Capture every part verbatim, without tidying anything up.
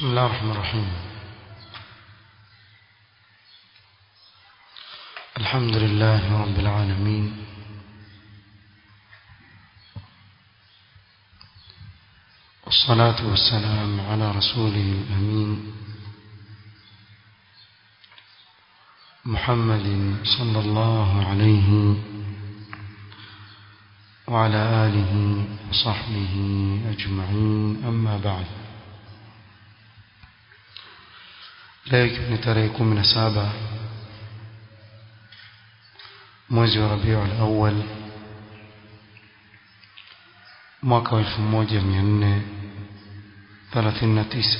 بسم الله الرحمن الرحيم. الحمد لله رب العالمين، والصلاة والسلام على رسوله الأمين محمد صلى الله عليه وعلى آله وصحبه أجمعين. أما بعد، leo ni tarehe kumi na saba mwezi wa Rabiul Awwal mwaka wa elfu moja mia nne thelathini na tisa.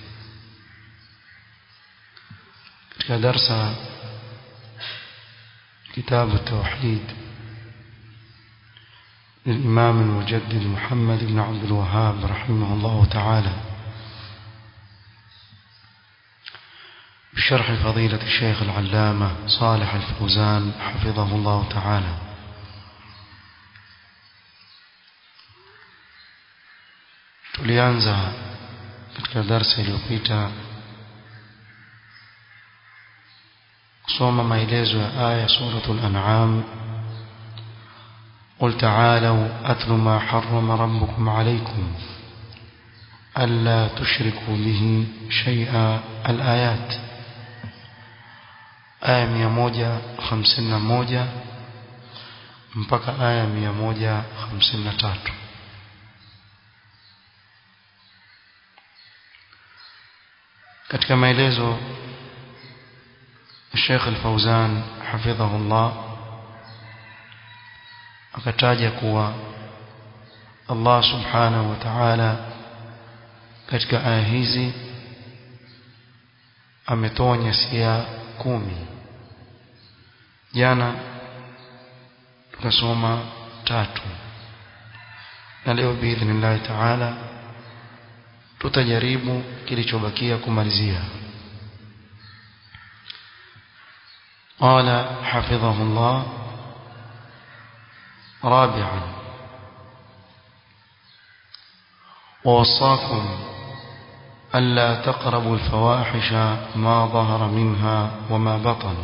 katika darsa kitabu Tauhid للإمام المجدد محمد بن عبد الوهاب رحمه الله تعالى بشرح فضيلة الشيخ العلامة صالح الفوزان حفظه الله تعالى. tulianza katika darasa iliyopita kusoma maelezo ya aya suratul An'am, قل تعالوا أتل ما حرم ربكم عليكم ألا تشركوا به شيئا. الآيات aya mia moja hamsini na moja mpaka aya mia moja hamsini na tatu. katika maelezo Sheikh Al-Fawzan hafidhahullah akataja kuwa Allah subhanahu wa ta'ala katika aya hizi ametoa nyasia kumi. Jana tukasoma tatu, na leo biidhnillah ta'ala tutajaribu kilichobakia kumalizia. qala hafidhahullah رابعا ووصاكم ألا تقربوا الفواحش ما ظهر منها وما بطن،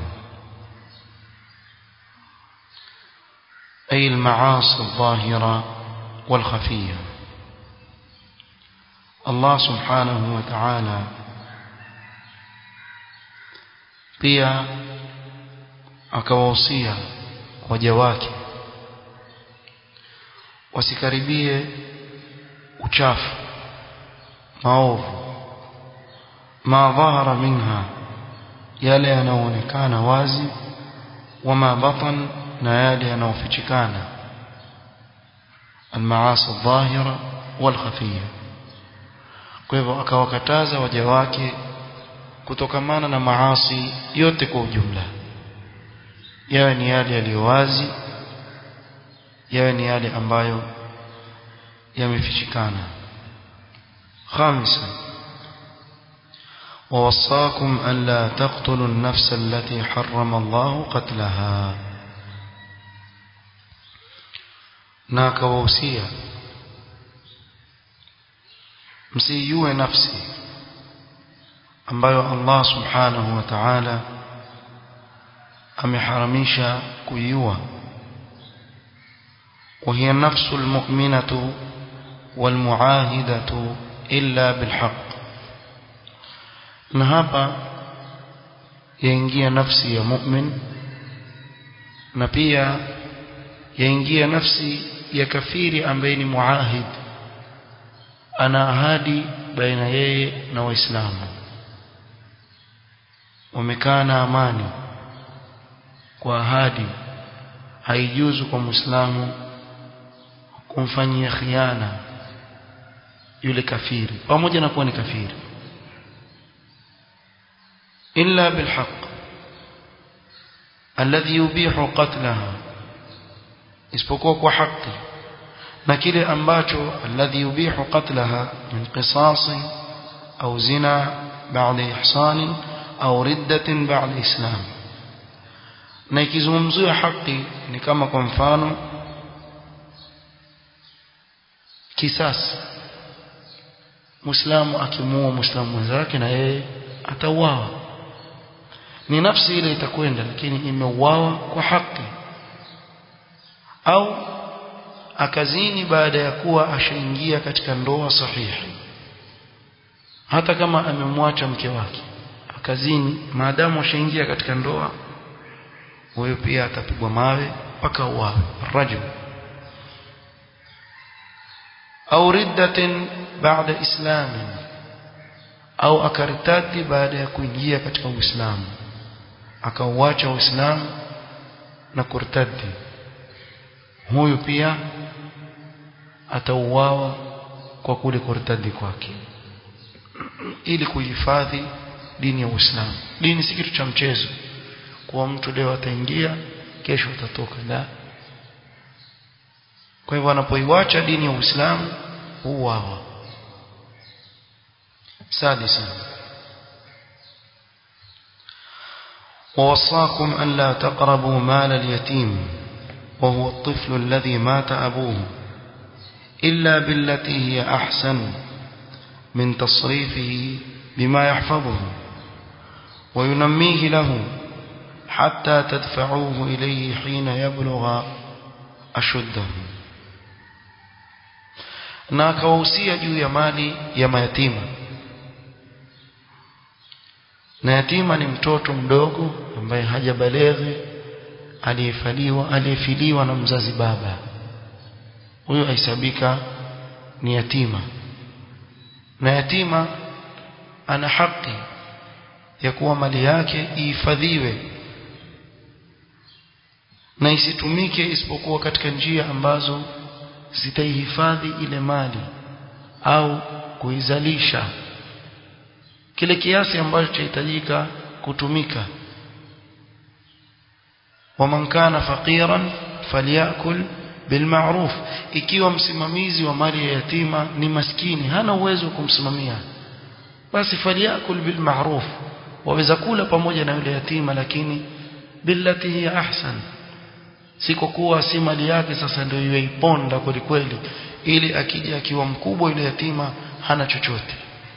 أي المعاصي الظاهرة والخفية. الله سبحانه وتعالى pia akawahusia waja wake wasikaribie uchafu, maovu, ma dhahara minha, yale yanayoonekana wazi, wama batan, na yale yanayofichikana, almaasi dhahira wal khafiyya. kwa hivyo akawakataza waja wake kutokamana na maasi yote kwa ujumla, yawe ni yale yaliyo wazi, yawe ni yale ambayo yamefichikana. خامسا ووصاكم ألا تقتلوا النفس التي حرم الله قتلها، ناك ووصية msiiue nafsi ambayo Allah subhanahu wa ta'ala ameharamisha kuiua. وهي النفس المؤمنة والمعاهدة إلا بالحق. na hapa yaingia nafsi ya mu'min na pia yaingia nafsi ya kafiri ambaye ni muahid, ana ahadi baina yeye na Waislamu, wamekaa na amani kwa ahadi. haijuzu kwa Muislamu kumfanyia khiana yule kafiri pamoja na kuwa ni kafiri, illa bilhaq alladhi yubihu qatlaha, isipokuwa kwa haki na kile ambacho alladhi yubihu qatlaha min qisasi au zina ba'da ihsan au riddatin ba'da islam. na ikizungumziwa haki ni kama kwa mfano kisasi muislamu akimuua muislamu mwenzake na yeye atauawa. Ni nafsi ile itakwenda, lakini imeuawa kwa haki. Au akazini baada ya kuwa ashaingia katika ndoa sahihi, hata kama amemwacha mke wake akazini, maadamu ashaingia katika ndoa, huyo pia atapigwa mawe mpaka uawe. Rajul au riddatin baada islamin, au akaritadi baada ya kuingia katika Uislamu, akauacha Uislamu na kurtadi, huyo pia atauawa kwa kule kurtadi kwake, ili kuhifadhi dini ya Uislamu. Dini si kitu cha mchezo kwa mtu leo ataingia kesho atatoka, la. Kwa hivyo anapoiacha dini ya Uislamu huuawa. سادسا ووصاكم أن لا تقربوا مال اليتيم وهو الطفل الذي مات أبوه إلا بالتي هي أحسن من تصريفه بما يحفظه وينميه له حتى تدفعوه إليه حين يبلغ أشده. na akawahusia juu ya mali ya mayatima. Na yatima ni mtoto mdogo ambaye hajabaleghe, aliyefaliwa aliyefiliwa na mzazi baba, huyo aisabika ni yatima. Na yatima ana haki ya kuwa mali yake ihifadhiwe na isitumike isipokuwa katika njia ambazo zitaihifadhi ile mali au kuizalisha kile kiasi ambacho chahitajika kutumika. waman kana faqiran falyakul bilma'ruf, ikiwa msimamizi wa mali ya yatima ni maskini, hana uwezo wa kumsimamia, basi falyakul bilma'ruf, waweza kula pamoja na yule yatima, lakini billati hiya ahsan, siko kuwa si mali yake sasa ndio iwe iponda kweli kweli, ili akija akiwa mkubwa yule yatima hana chochote.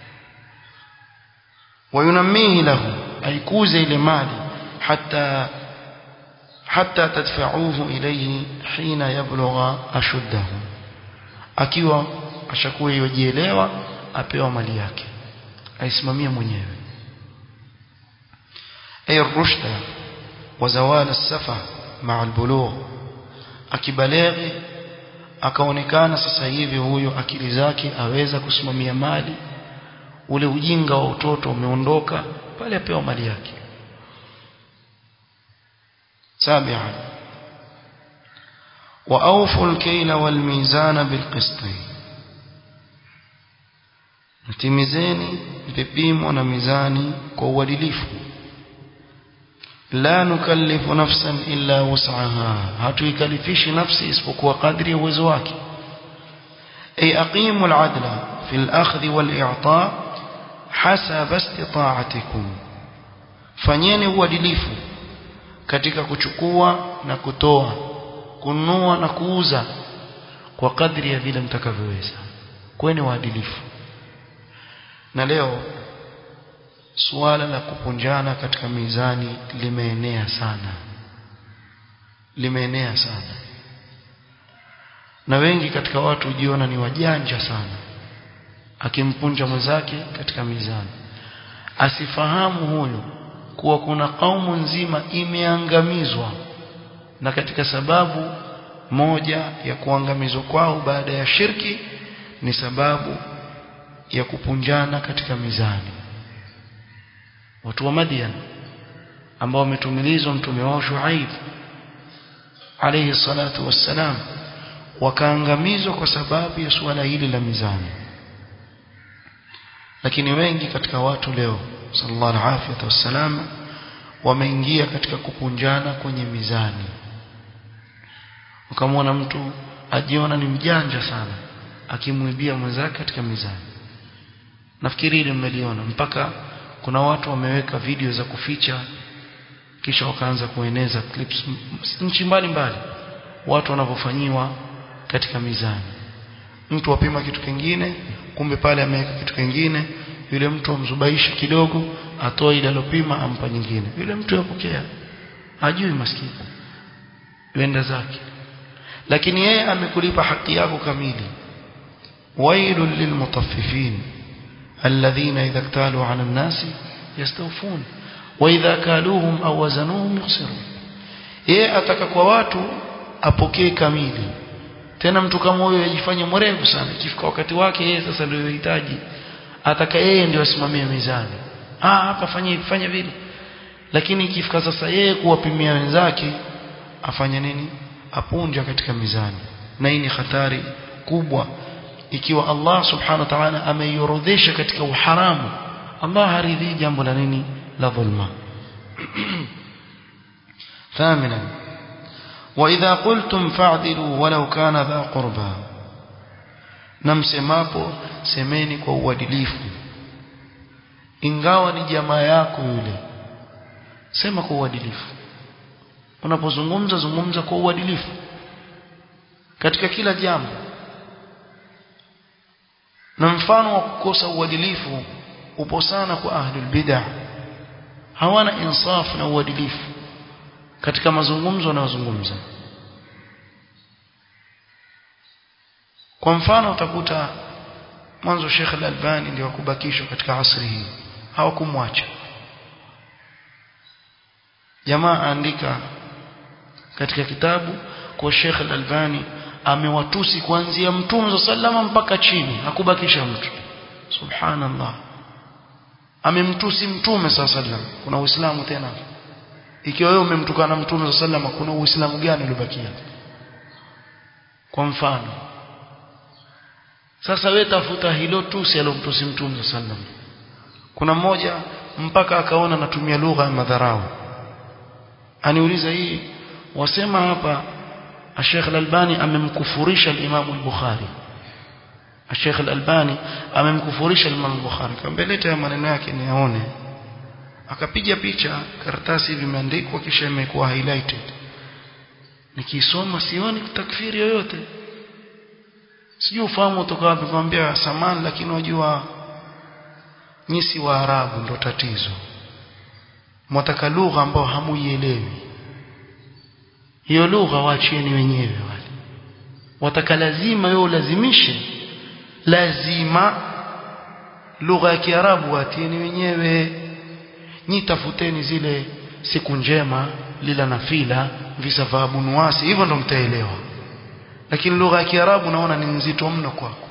wayunammihi lahu, aikuze ile mali hatta hatta tadfa'uhu ilayhi hina yablugha ashuddahu, akiwa ashakuwa yojielewa apewa mali yake aisimamie mwenyewe. ay rushda wa zawal as-safa ma'a al-bulugh, akibaleghi akaonekana sasa hivi huyo akili zake aweza kusimamia mali, ule ujinga wa utoto umeondoka, pale apewa mali yake. سابعا وأوفوا الكيل والميزان بالقسط, mtimizeni vipimo na mizani kwa uadilifu. la nukallifu nafsan illa wus'aha, hatuikalifishi nafsi isipokuwa kadri ya uwezo wake. ay aqimu al-adla fi al-akhdh wal-i'ta hasaba istita'atikum, fanyeni uadilifu katika kuchukua na kutoa, kununua na kuuza kwa kadri ya vile mtakavyoweza. Kweni waadilifu. Na leo suala la kupunjana katika mizani limeenea sana, limeenea sana, na wengi katika watu hujiona ni wajanja sana, akimpunja mwenzake katika mizani, asifahamu huyo kuwa kuna kaumu nzima imeangamizwa, na katika sababu moja ya kuangamizwa kwao baada ya shirki ni sababu ya kupunjana katika mizani. Watu wa Madian ambao wametumilizwa mtume wao Shuaib alayhi salatu wassalam, wakaangamizwa kwa sababu ya suala hili la mizani. Lakini wengi katika watu leo sallallahu alayhi wasallam wameingia katika kupunjana kwenye mizani. Ukamwona mtu ajiona ni mjanja sana akimwibia mwenzake katika mizani. Nafikiri ile mmeliona, mpaka kuna watu wameweka video za kuficha, kisha wakaanza kueneza clips nchi mbalimbali watu wanavyofanyiwa katika mizani. Mtu wapima kitu kingine, kumbe pale ameweka kitu kingine. Yule mtu amzubaisha kidogo, atoa ile alopima ampa nyingine. Yule mtu yapokea, hajui maskini, wenda zake. Lakini yeye amekulipa haki yako kamili. wailul lilmutaffifin alladhina idha iktalu 'ala an-nasi yastawfun wa idha kaluhum aw wazanuhum yukhsirun. Yeye ataka kwa watu apokee kamili. Tena mtu kama huyo yajifanya mwerevu sana, ikifika wakati wake yeye sasa ndio yohitaji, ataka yeye ndio asimamie mizani. Ah, hapa fanya fanya vile. Lakini ikifika sasa yeye kuwapimia wenzake, afanya nini? Apunja katika mizani. Na hii ni hatari kubwa ikiwa Allah subhanahu wa ta'ala ameiorodhesha katika uharamu. Allah haridhi jambo la nini? La dhulma. ثامنا وإذا قلتم فاعدلوا ولو كان ذا قربى. namsemapo semeni kwa uadilifu ingawa ni jamaa yako yule. Sema kwa uadilifu. Unapozungumza zungumza kwa uadilifu katika kila jambo. Na mfano wa kukosa uadilifu upo sana kwa ahlul bid'ah. Hawana insaf na uadilifu katika mazungumzo wanayozungumza. Kwa mfano utakuta mwanzo Sheikh Al-Albani ndio wakubakishwa katika asri hii, hawakumwacha. Jamaa andika katika kitabu kwa Sheikh Al-Albani amewatusi kuanzia Mtume sallama mpaka chini, hakubakisha mtu. Subhanallah. Amemtusi Mtume sallam. Kuna Uislamu tena? Ikiwa wewe umemtukana Mtume sallama, kuna Uislamu gani uliobakia? Kwa mfano sasa wewe tafuta hilo tusi alomtusi Mtume sallam. Kuna mmoja mpaka akaona natumia lugha ya madharau, aniuliza hii wasema hapa Sheikh Al-Albani amemkufurisha al-Imam al-Bukhari. Sheikh Al-Albani amemkufurisha al-Imam al-Bukhari. Kambeleta ya maneno yake niaone. Akapiga picha, karatasi hivi imeandikwa kisha imekuwa highlighted. Nikisoma sioni takfiri yoyote. Sijui ufahamu kutoka wapi kumwambia samani, lakini unajua nyisi wa Arabu ndo tatizo. Mwataka lugha ambayo hamuielewi. Hiyo lugha waachieni wenyewe wale. Wataka lazima wewe ulazimishe. Lazima lugha ya Kiarabu waatieni wenyewe. Nyi tafuteni zile siku njema, lila nafila, visa vya Abu Nuwasi, hivyo ndo mtaelewa. Lakini lugha ya Kiarabu naona ni nzito mno kwako.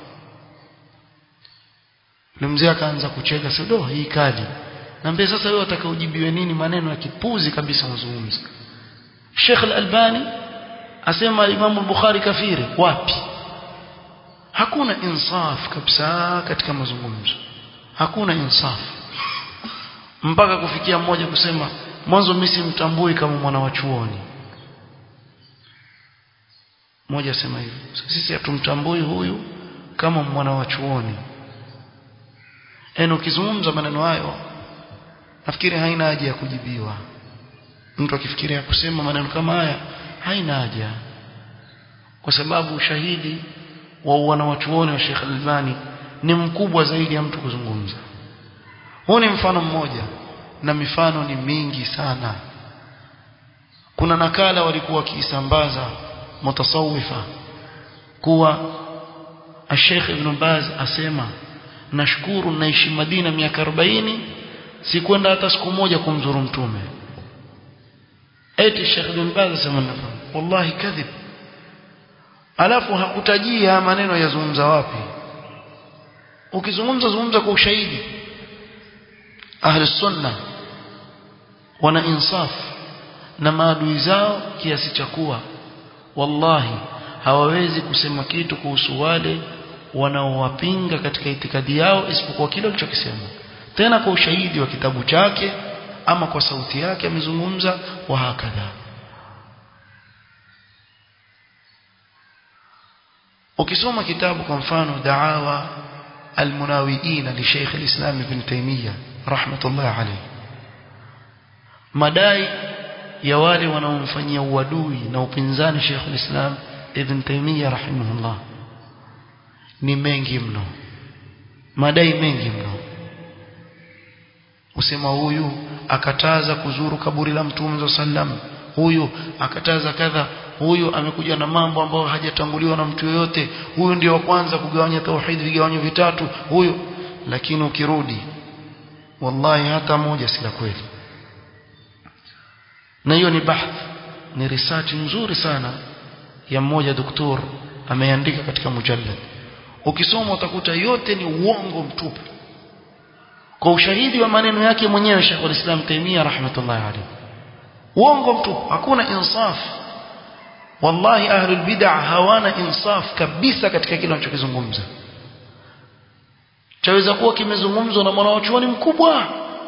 Mzee akaanza kucheka, "Sio hii kali." Naambia sasa wewe unataka ujibiwe nini? Maneno ya kipuzi kabisa mazungumzo. Sheikh Al-Albani asema Imam Al-Bukhari kafiri. Wapi? Hakuna insaf kabisa katika mazungumzo. Hakuna insaf. Mpaka kufikia mmoja kusema mwanzo mimi simtambui kama mwana wa chuoni. Mmoja asema hivyo. Sisi hatumtambui huyu kama mwana wa chuoni. Eno ukizungumza maneno hayo nafikiri haina haja ya kujibiwa. Mtu akifikiria kusema maneno kama haya haina haja. Kwa sababu ushahidi wa wanawachuoni wa Sheikh Al-Albani ni mkubwa zaidi ya mtu kuzungumza. Huu ni mfano mmoja na mifano ni mingi sana. Kuna nakala walikuwa wakiisambaza mutasawifa kuwa Sheikh Ibn Baz asema nashukuru naishi Madina miaka arobaini sikwenda hata siku moja kumzuru Mtume. Eti Sheikh Ibn Baz asema wallahi kadhib. Alafu hakutajia maneno yazungumza wapi. Ukizungumza zungumza kwa ushahidi. Ahli sunna wana insaf na maadui zao kiasi cha kuwa wallahi hawawezi kusema kitu kuhusu wale wanaowapinga katika itikadi yao isipokuwa kile alichokisema, tena kwa ushahidi wa kitabu chake ama kwa sauti yake amezungumza wa hakadha. Ukisoma kitabu kwa mfano Da'awa al-Munawiyin li Sheikh al-Islam Ibn Taymiyyah rahmatullah alayhi, madai ya wale wanaomfanyia uadui na upinzani Sheikh al-Islam Ibn Taymiyyah rahimahullah ni mengi mno. madai mengi mno. Usema huyu akataza kuzuru kaburi la Mtume sallam, huyu akataza kadha, huyu amekuja na mambo ambayo hajatanguliwa na mtu yoyote, huyu ndio wa kwanza kugawanya tauhid vigawanyo vitatu huyu. Lakini ukirudi wallahi hata moja si la kweli. Na hiyo ni bahth, ni research nzuri sana ya mmoja daktari ameandika katika mujallad. Ukisoma utakuta yote ni uongo mtupu, kwa ushahidi wa maneno yake mwenyewe Sheikh al-Islam Taimiyya rahmatullahi alayhi. Uongo mtupu, hakuna insaf. Wallahi ahlul bid'ah hawana insaf kabisa katika kile wanachokizungumza. Chaweza kuwa kimezungumzwa na mwanachuoni mkubwa,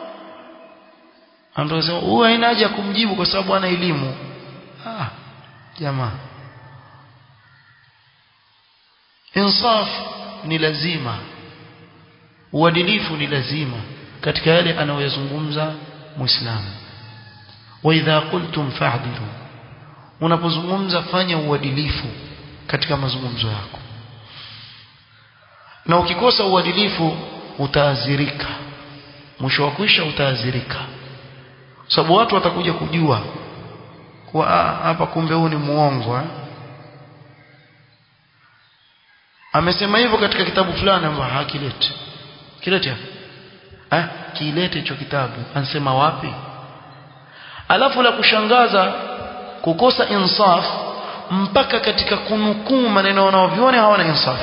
ndio sema huyu haina haja kumjibu kwa sababu ana elimu. Ah jamaa, insaf ni lazima, uadilifu ni lazima katika yale anayozungumza Muislamu. Wa idha qultum fa'dilu, unapozungumza fanya uadilifu katika mazungumzo yako, na ukikosa uadilifu utaadhirika, mwisho wa kuisha utaadhirika, sababu watu watakuja kujua kwa hapa kumbe huyu ni muongo. eh amesema hivyo katika kitabu fulani ambacho hakilete kilete eh kilete hicho kitabu, anasema wapi? Alafu la kushangaza kukosa insaf mpaka katika kunukuu maneno wanaoviona hawana insaf.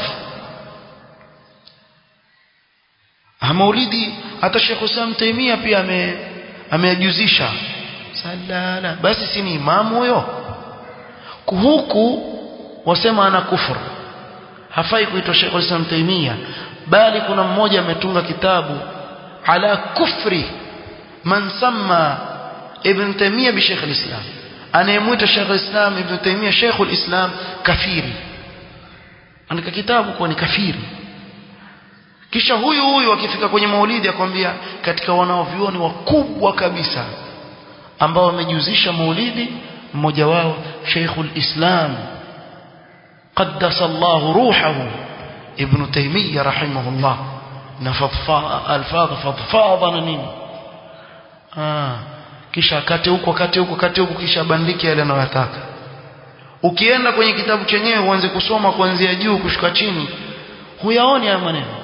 Maulidi hata Sheikh Islam Taimiyya pia ame amejuzisha salala, basi si ni imamu huyo? Huku wasema ana kufur, hafai kuitwa Sheikh Islam Taimiyya, bali kuna mmoja ametunga kitabu ala kufri man sama Ibn Taimiyya bi Sheikh al-Islam, anayemuita Sheikh al-Islam Ibn Taimiyya Sheikh al-Islam kafiri, andika kitabu kwa ni kafiri. Kisha huyu huyu akifika kwenye maulidi akwambia katika wanaovioni wakubwa kabisa ambao wamejuzisha maulidi, mmoja wao Sheikh al-Islam qaddasa Allah ruhahu Ibn Taimiyya rahimahullah, na fadfa alfadha fadfadha na nini. ah kisha kate huko kate huko kate huko, kisha bandike yale anayotaka. Ukienda kwenye kitabu chenyewe uanze kusoma kuanzia juu kushuka chini, huyaoni haya maneno.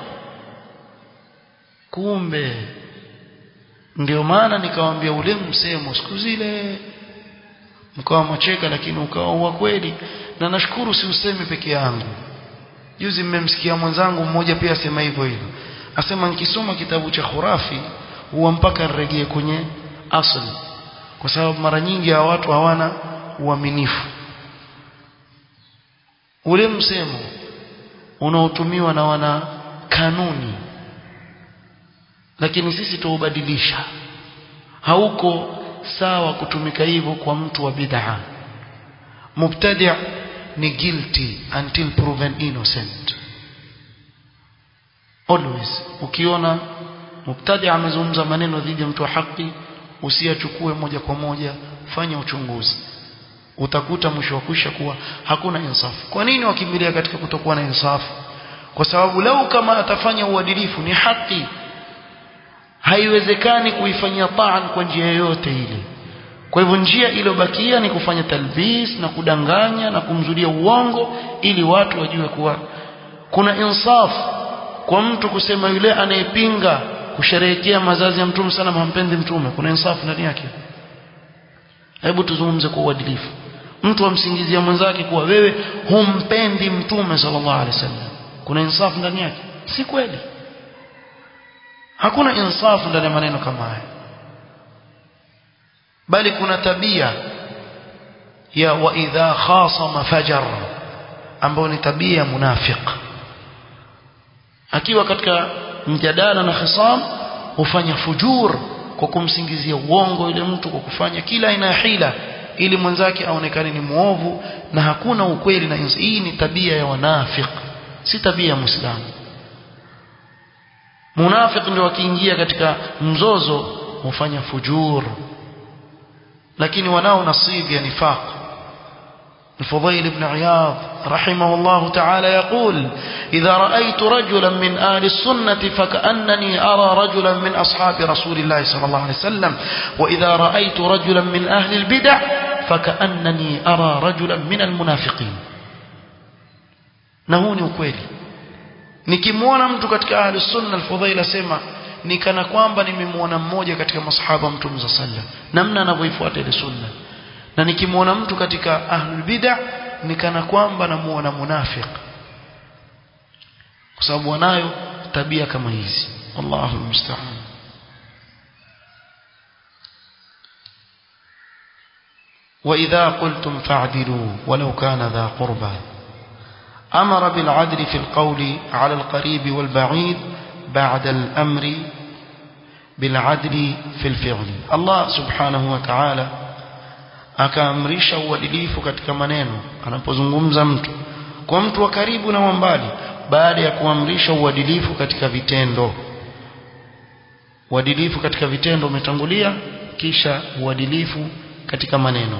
Kumbe ndio maana nikawaambia ule msemo siku zile mkawa macheka, lakini ukawa wa kweli, na nashukuru si usemi peke yangu. Juzi mmemsikia mwenzangu mmoja pia asema hivyo hivyo, asema nikisoma kitabu cha khurafi huwa mpaka nirejee kwenye asili, kwa sababu mara nyingi hawa watu hawana uaminifu. Ule msemo unaotumiwa na wana kanuni, lakini sisi tuubadilisha. Hauko sawa kutumika hivyo kwa mtu wa bid'a. Mubtadi' ni guilty until proven innocent. Always ukiona mubtadi' amezungumza maneno dhidi ya mtu wa haki, usiyachukue moja kwa moja, fanya uchunguzi. Utakuta mwisho wa kwisha kuwa hakuna insafu. Kwa nini wakimbilia katika kutokuwa na insafu? Kwa sababu lau kama atafanya uadilifu, ni haki, haiwezekani kuifanyia taan kwa njia yoyote ile. Kwa hivyo njia iliyobakia ni kufanya talbis na kudanganya na kumzulia uongo, ili watu wajue kuwa kuna insaf. Kwa mtu kusema yule anayepinga kusherehekea mazazi ya Mtume sana hampendi Mtume, kuna insaf ndani yake? Hebu tuzungumze kwa uadilifu. Mtu amsingizia mwenzake kuwa wewe humpendi Mtume sallallahu alaihi wasallam, kuna insaf ndani yake? Si kweli. Hakuna insafu ndani ya maneno kama haya, bali kuna tabia ya wa idha khasama fajar, ambayo ni tabia ya munafiq. Akiwa katika mjadala na khisam hufanya fujur kwa kumsingizia uongo yule mtu, kwa kufanya kila aina ya hila ili mwenzake aonekane ni muovu na hakuna ukweli na insafu. Hii ni tabia ya wanafiq, si tabia ya Muislamu. Munafiq ndio wakiingia katika mzozo hufanya fujur, lakini wanao nasibu ya nifaq, الفضيل بن عياض رحمه الله تعالى يقول إذا رأيت رجلا من أهل السنة فكأنني أرى رجلا من أصحاب رسول الله صلى الله عليه وسلم وإذا رأيت رجلا من أهل البدع فكأنني أرى رجلا من المنافقين. نهوني ukweli, nikimwona mtu katika ahli sunna, al-Fudhail asema ni kana kwamba nimemwona mmoja katika masahaba wa Mtume sallallahu alayhi wasallam, namna anavyoifuata ile sunna. Na nikimwona mtu katika ahlul bid'ah ni kana kwamba namuona munafiq, kwa sababu wanayo tabia kama hizi. Allahu musta'an. wa idha qultum fa'dilu walau kana dha qurba amara bil 'adli fi al-qawli 'ala al-qarib wal ba'id ba'da al-amri bil 'adli fi al-fi'li. Allah subhanahu wa ta'ala akaamrisha uadilifu katika maneno anapozungumza mtu kwa mtu wa karibu na wa mbali, baada ya kuamrisha uadilifu katika vitendo. Uadilifu katika vitendo umetangulia, kisha uadilifu katika maneno.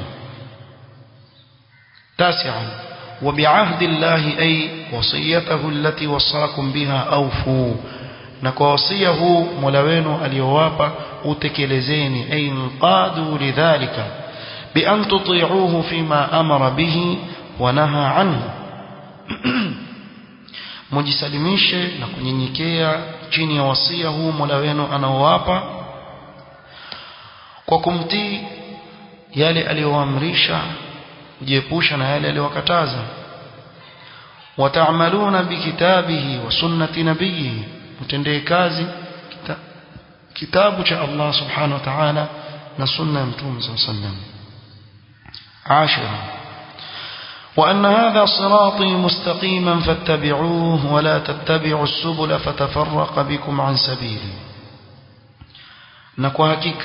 Tasi'an wa bi'ahdi Allahi ay wasiyatahu allati wasakum biha awfu, na kwa wasia huu Mola wenu aliyowapa utekelezeni. Ay inqadu lidhalika بأن تطيعوه فيما أمر به ونهى عنه, mujisalimishe na kunyenyekea chini ya wasia huu Mola wenu anaowapa kwa kumtii yale aliyoamrisha, kujiepusha na yale aliyowakataza. wata'maluna bikitabihi wa sunnati nabiyhi, mtendee kazi kitabu cha Allah subhanahu wa ta'ala na sunna ya Mtume sallallahu alayhi wasallam. عاشرا وأن هذا صراطي مستقيما فاتبعوه ولا تتبعوا السبل فتفرق بكم عن سبيلي. na kwa hakika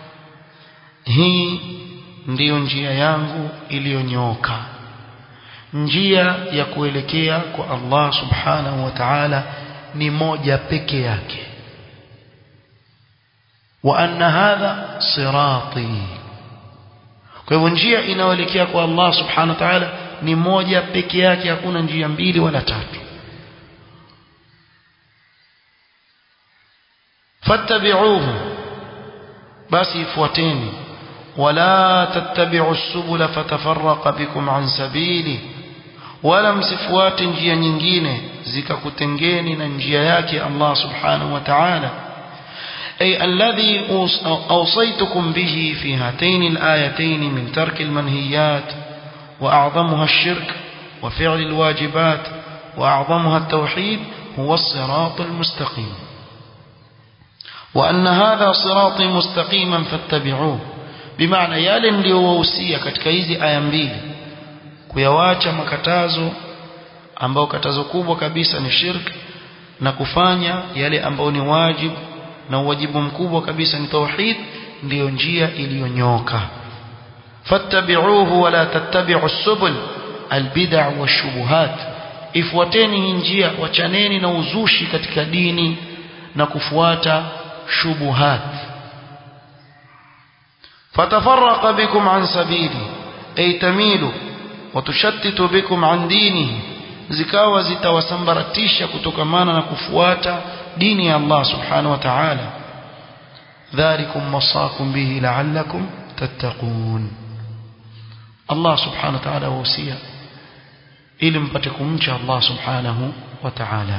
hii ndiyo njia yangu iliyonyooka, njia ya kuelekea kwa Allah subhanahu wa ta'ala ni moja peke yake. wa anna hadha sirati, kwa hivyo njia inayoelekea kwa Allah subhanahu wa ta'ala ni moja peke yake, hakuna njia mbili wala tatu. fattabi'uhu, basi ifuateni. wala tattabi'u as-subula fatafarraqa bikum an sabili, wala msifuate njia nyingine zikakutengeni na njia yake Allah subhanahu wa ta'ala. أي الذي أوصيتكم به في هاتين الآيتين من ترك المنهيات وأعظمها الشرك وفعل الواجبات وأعظمها التوحيد هو الصراط المستقيم. وأن هذا صراطي مستقيما فاتبعوه, بمعنى yale niliyowausia katika hizi aya mbili, kuyawacha makatazo ambao katazo kubwa kabisa ni shirk, na kufanya yale ambao ni wajibu na wajibu mkubwa kabisa ni tauhid, ndiyo njia iliyonyoka. fattabi'uhu wala tattabi'u as-subul al-bid'a wash-shubuhat, ifuateni njia, wachaneni na uzushi katika dini na kufuata shubuhat. fatafarraqa bikum an sabili ay tamilu wa tushattitu bikum an dinihi, zikawa zitawasambaratisha kutokamana na kufuata dini ya Allah subhanahu wa ta'ala. dhalikum wasaakum bihi la'allakum tattaqun, Allah subhanahu wa ta'ala wasia ili mpate kumcha Allah subhanahu wa ta'ala.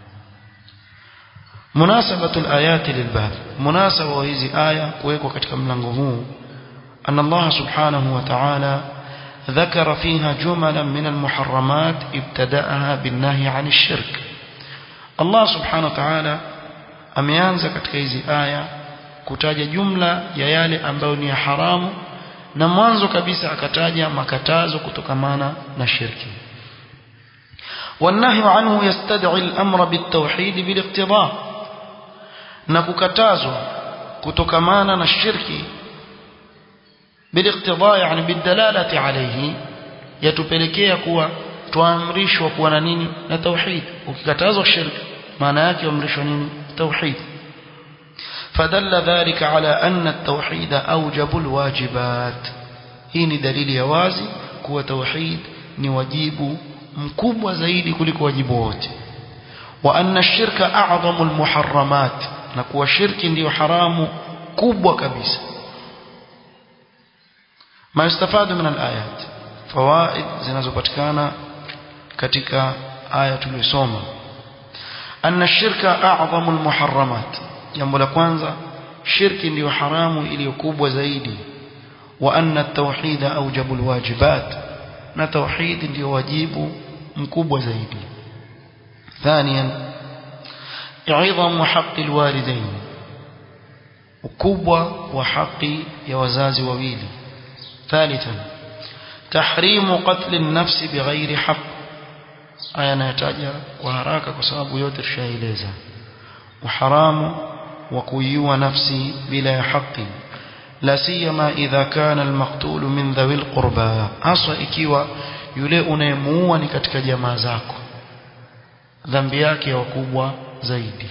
munasabatu al-ayati lil-bab, munasaba wa hizi aya kuwekwa katika mlango huu, anna Allah subhanahu wa ta'ala ذكر فيها جملا من المحرمات ابتدأها بالنهي عن الشرك. الله سبحانه وتعالى ameanza katika hizi aya kutaja jumla ya yale ambayo ni haramu, na mwanzo kabisa akataja makatazo kutokamana na shirki. والنهي عنه يستدعي الأمر بالتوحيد بالاقتضاء, na kukatazwa kutokamana na shirki بالاقتضاء يعني بالدلالة عليه, yatupelekea kuwa tuamrishwa kuwa na nini? Na tauhid. ukikatazwa shirki maana yake uamrishwa nini? Tauhid. فدل ذلك على أن التوحيد أوجب الواجبات, hii ni dalili ya wazi kuwa tauhid ni wajibu mkubwa zaidi kuliko wajibu wote wa anna ash-shirka a'zamu al-muharramat na kuwa shirki ndio haramu kubwa kabisa ma yustafadu min al-ayat fawaid zinazopatikana katika aya tuliyosoma anna ash-shirka a'zamu al-muharramat jambo la kwanza shirki ndio haramu iliyokubwa zaidi wa anna at-tauhid awjabu al-wajibat na tauhid ndio wajibu mkubwa zaidi ثانيا عظم حق الوالدين ukubwa wa haki ya wazazi wawili ثالثا تحريم قتل النفس بغير حق aya nataja kwa haraka kwa sababu yote tushaeleza uharamu wa kuiua nafsi bila haki la siyama idha kana almaqtul min dhawil qurba hasa ikiwa yule unayemuua ni katika jamaa zako dhambi yake kubwa zaidi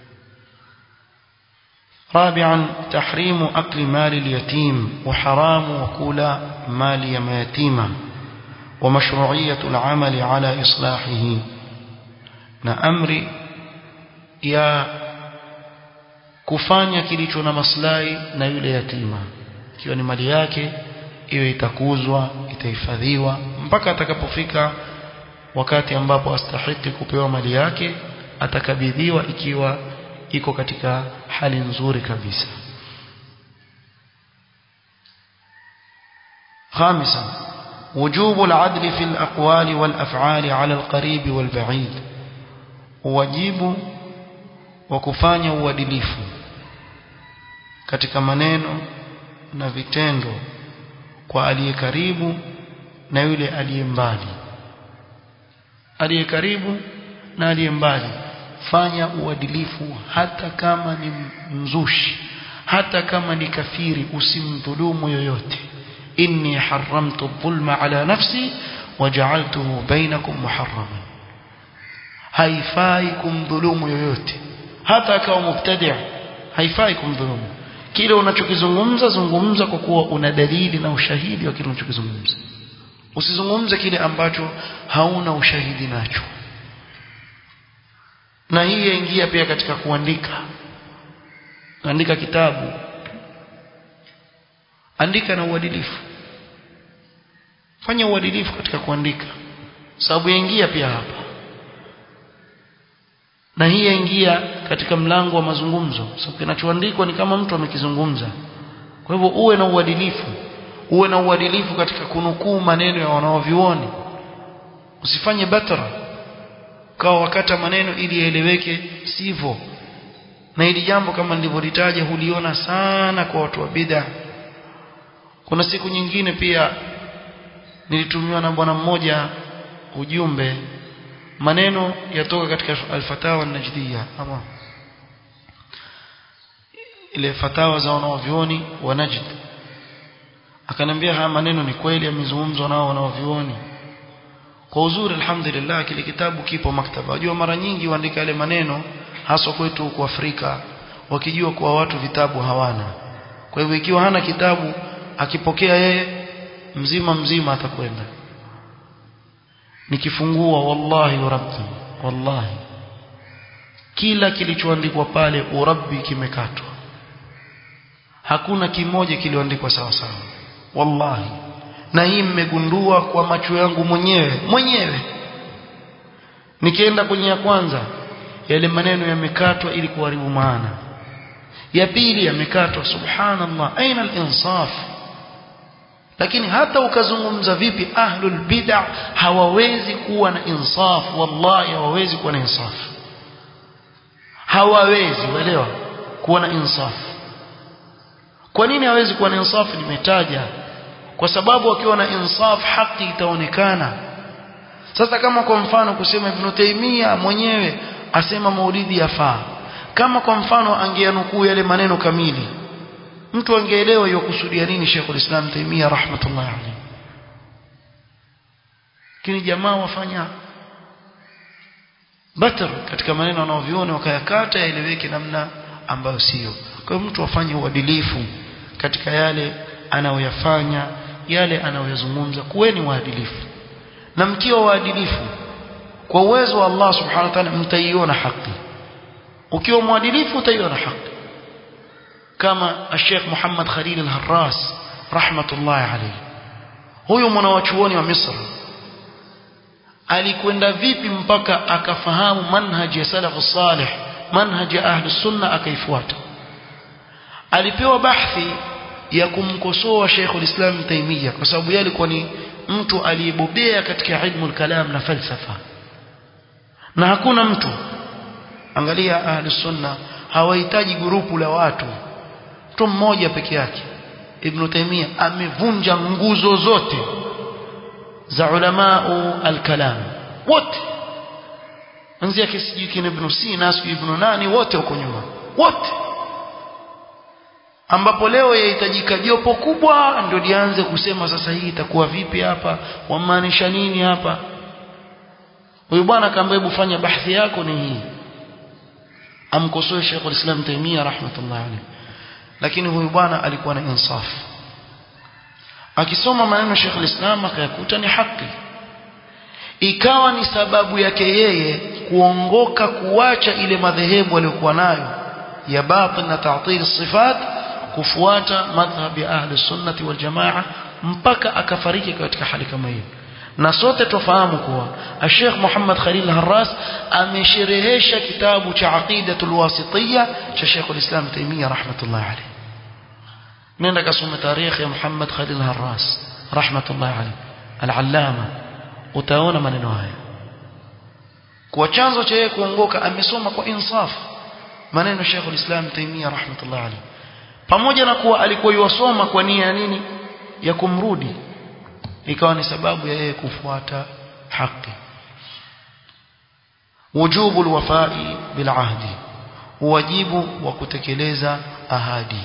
رابعا تحريم أكل مال اليتيم وحرام وكل مال يتيما ومشروعية العمل على إصلاحه نأمر يا kufanya kilicho na maslahi na yule yatima ikiwa ni mali yake iwe itakuzwa itahifadhiwa mpaka atakapofika wakati ambapo astahiki kupewa mali yake atakabidhiwa ikiwa iko katika hali nzuri kabisa خامسا وجوب العدل في الأقوال والأفعال على القريب والبعيد واجب وكفanya uadilifu katika maneno na vitendo kwa aliye karibu na yule aliye mbali aliye karibu na aliye mbali fanya uadilifu hata kama ni mzushi hata kama ni kafiri usimdhulumu yoyote inni haramtu dhulma ala nafsi waja'altuhu bainakum muharraman haifai kumdhulumu yoyote hata akawa mubtadi' haifai kumdhulumu kile unachokizungumza zungumza kwa kuwa una dalili na ushahidi wa kile unachokizungumza usizungumze kile ambacho hauna ushahidi nacho na hii yaingia pia katika kuandika andika kitabu andika na uadilifu fanya uadilifu katika kuandika sababu yaingia pia hapa na hii yaingia katika mlango wa mazungumzo sababu kinachoandikwa ni kama mtu amekizungumza kwa hivyo uwe na uadilifu uwe na uadilifu katika kunukuu maneno ya wanaovioni usifanye batara kwa wakati maneno ili yaeleweke sivyo na hili jambo kama nilivyolitaja huliona sana kwa watu wa bid'a kuna siku nyingine pia nilitumiwa na bwana mmoja ujumbe maneno yatoka katika al-fatawa an-najdiyya ama ile fatawa za wanaovioni wa Najd akanambia haya maneno ni kweli yamezungumzwa nao wanaovioni kwa uzuri alhamdulillah kile kitabu kipo maktaba unajua mara nyingi waandika yale maneno hasa kwetu huko Afrika wakijua kwa watu vitabu hawana kwa hivyo ikiwa hana kitabu akipokea yeye mzima mzima atakwenda nikifungua wallahi wa rabbi wallahi kila kilichoandikwa pale urabbi kimekatwa hakuna kimoja kilioandikwa sawa sawa wallahi na hii mmegundua kwa macho yangu mwenyewe mwenyewe nikienda kwenye ya kwanza yale maneno yamekatwa ili kuharibu maana ya pili yamekatwa subhanallah aina al-insaf lakini hata ukazungumza vipi ahlul bid'ah hawawezi kuwa na insaf wallahi hawawezi kuwa na insaf hawawezi uelewa kuwa na insaf kwa nini hawezi kuwa na insaf nimetaja kwa sababu wakiwa na insaf haki itaonekana sasa kama kwa mfano kusema Ibn Taymiyyah mwenyewe asema maulidi yafaa kama kwa mfano angeanukuu yale maneno kamili mtu angeelewa yokusudia nini Sheikh al-Islam Taymiyyah rahmatullah alayhi kini jamaa wafanya batar katika maneno wanaoviona wakayakata yaeleweke namna ambayo sio kwa hiyo mtu afanye uadilifu katika yale anayoyafanya yale anayozungumza kuweni waadilifu na mkiwa waadilifu kwa uwezo wa Allah subhanahu wa ta'ala mtaiona haki ukiwa mwadilifu utaiona haki kama Sheikh Muhammad Khalil al-Harras rahmatullahi alayhi huyo mwanachuoni wa Misri alikwenda vipi mpaka akafahamu manhaji ya salafus salih manhaji ya ahlus sunna akaifuata alipewa bahthi ya kumkosoa Sheikh al-Islam Taimiyya kwa sababu yeye alikuwa ni mtu aliyebobea katika ilmu al-kalam na falsafa na hakuna mtu angalia ahlus sunna hawahitaji grupu la watu mtu mmoja peke yake Ibn Taymiyyah amevunja nguzo zote za ulama al-kalam wote anzia kisiji kina Ibn Sina na Ibn nani wote huko nyuma wote ambapo leo yahitajika jopo kubwa ndio lianze kusema sasa hii itakuwa vipi hapa wamaanisha nini hapa huyu bwana akaambia hebu fanya bahthi yako ni hii amkosoe Sheikh al-Islam Taimiyya rahmatullah alayhi lakini huyu bwana alikuwa na insaf akisoma maneno ya Sheikh al-Islam akayakuta ni haki ikawa ni sababu yake yeye kuongoka kuacha ile madhehebu aliyokuwa nayo ya batil na ta'til sifat kufuata madhhab ya ahli sunnati wal jamaa mpaka akafariki katika hali kama hiyo na sote tufahamu kuwa Sheikh Muhammad Khalil al-Harras amesherehesha kitabu cha Aqidatul Wasitiyya cha Sheikh al-Islam Taimiyya rahmatullah alayhi nenda kasome tarikh ya Muhammad Khalil al-Harras rahmatullah alayhi al-allama utaona maneno haya kwa chanzo cha yeye kuongoka amesoma kwa insaf maneno Sheikh al-Islam Taimiyya rahmatullah alayhi pamoja na kuwa alikuwa yosoma kwa nia ya nini ya kumrudi ikawa ni sababu ya yeye kufuata haki wujubu alwafai bil ahdi wajibu wa kutekeleza ahadi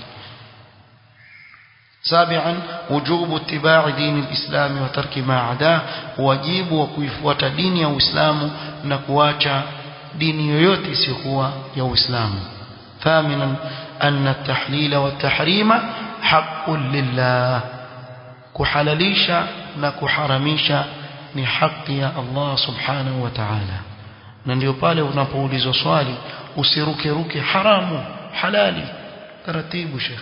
سابعا وجوب اتباع دين الإسلام وترك ما عداه واجب وكيفوات دين يا إسلام نكواcha dini yoyote isiyokuwa ya Uislamu ثامنا أن التحليل والتحريم حق لله kuhalalisha na kuharamisha ni haki ya Allah subhanahu wa ta'ala na ndio pale unapoulizwa swali usiruke ruke haramu halali taratibu sheikh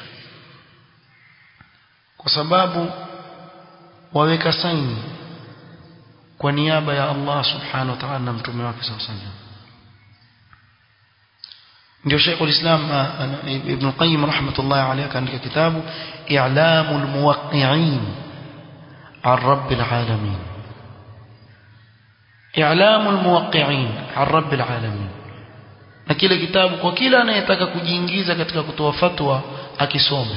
kwa sababu waweka saini kwa niaba ya Allah subhanahu wa ta'ala na mtume wake sallallahu alayhi wasallam ndio Sheikh al-Islam Ibn Qayyim rahmatullah alayhi kaandika kitabu I'lamul Muwaqqi'in عن رب العالمين إعلام الموقعين عن رب العالمين na kile kitabu kwa kila anayetaka kujiingiza katika kutoa fatwa akisome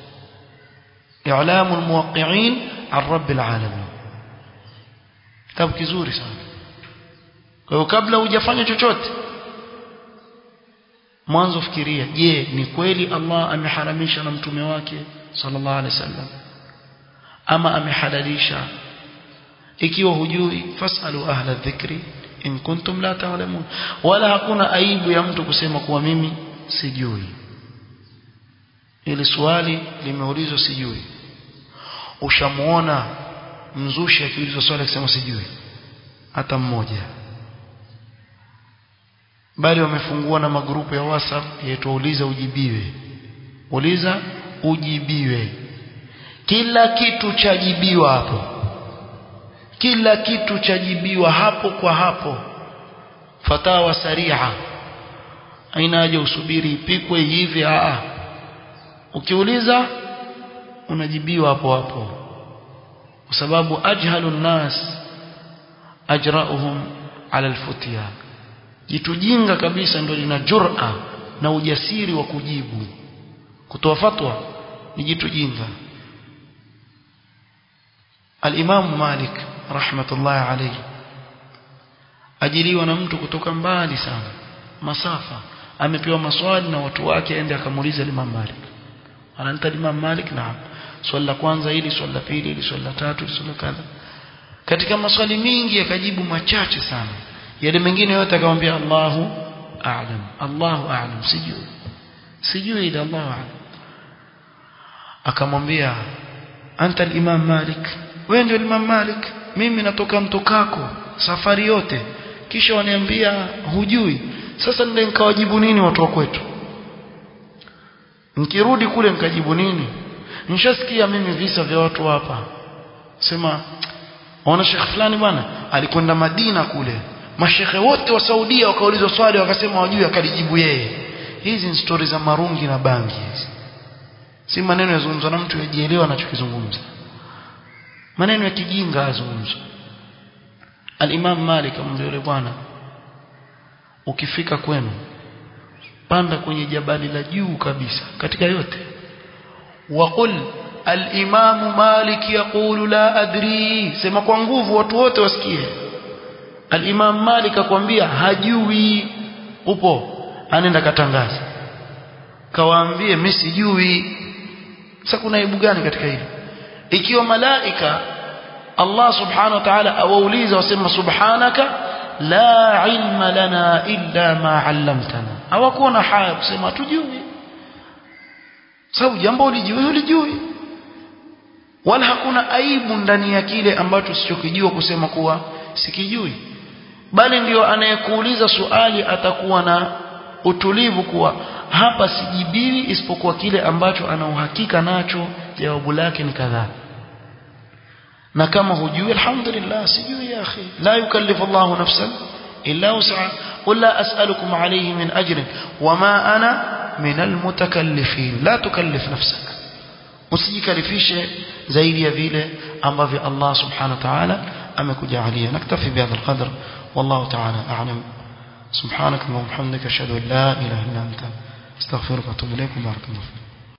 إعلام الموقعين عن رب العالمين kitabu kizuri sana kwa hiyo kabla hujafanya chochote mwanzo fikiria je ni kweli Allah ameharamisha na mtume wake sallallahu alaihi wasallam ama amehalalisha ikiwa hujui fasalu ahla dhikri in kuntum la ta'lamun wala hakuna aibu ya mtu kusema kuwa mimi sijui ili swali limeulizwa sijui ushamuona mzushi akiulizwa swali akisema sijui hata mmoja bali wamefungua na magrupu ya WhatsApp yetu uliza ujibiwe uliza ujibiwe kila kitu chajibiwa hapo kila kitu chajibiwa hapo kwa hapo fatawa sariha aina haja usubiri ipikwe hivi a ukiuliza unajibiwa hapo hapo kwa sababu ajhalun nas ajra'uhum ala alfutiya jitu jinga kabisa ndio lina jur'a na ujasiri wa kujibu kutoa fatwa ni jitu jinga Al-Imam Malik rahmatullah alayhi ajiliwa na mtu kutoka mbali sana masafa amepewa maswali na watu wake aende akamuuliza Imam Malik ananta Imam Malik naam swali la kwanza hili swali la pili hili swali la tatu hili swali kadha katika maswali mingi akajibu machache sana yale mengine yote akamwambia Allahu a'lam Allahu a'lam sijui sijui ila Allahu a'lam akamwambia anta al-imam Malik, wewe ndio Imam Malik, mimi natoka mtokako safari yote, kisha waniambia hujui. Sasa ndio nikawajibu nini watu wa kwetu? Nikirudi kule nikajibu nini? Nishasikia mimi visa vya watu hapa sema ona Sheikh fulani bwana alikwenda Madina kule, mashekhe wote wa Saudia wakaulizwa swali wakasema wajui, akalijibu yeye. Hizi ni stories za marungi na bangi hizi, si maneno yazungumzwa na mtu yajielewa anachokizungumza, maneno ya kijinga yazungumzwa. Al-Imam Malik amwambia bwana, ukifika kwenu panda kwenye jabali la juu kabisa katika yote, waqul al-Imam Malik yaqulu la adri, sema kwa nguvu watu wote wasikie. Al-Imam Malik akwambia hajui, upo anaenda katangaza kawaambie mimi sijui. Sasa kuna aibu gani katika hili? Ikiwa malaika Allah subhanahu wa ta'ala awauliza wasema subhanaka la ilma lana illa ma 'allamtana, hawakuona haya kusema tujui, sababu jambo ulijui ulijui, wala hakuna aibu ndani ya kile ambacho sichokijua kusema kuwa sikijui, bali ndio anayekuuliza swali atakuwa na utulivu kuwa hapa sijibiwi isipokuwa kile ambacho ana uhakika nacho, jawabu lake ni kadhaa. Na kama hujui alhamdulillah, sijui ya akhi, la yukallifu Allahu nafsan illa wus'aha, qul la as'alukum alayhi min ajrin wama ana min almutakallifin, la tukallif nafsaka, usijikalifishe zaidi ya vile ambavyo Allah subhanahu wa ta'ala amekujalia. Naktafi bihadha alqadr, wallahu ta'ala a'lam. سبحانك اللهم وبحمدك اشهد ان لا اله الا انت استغفرك واتوب اليك. بارك الله فيك.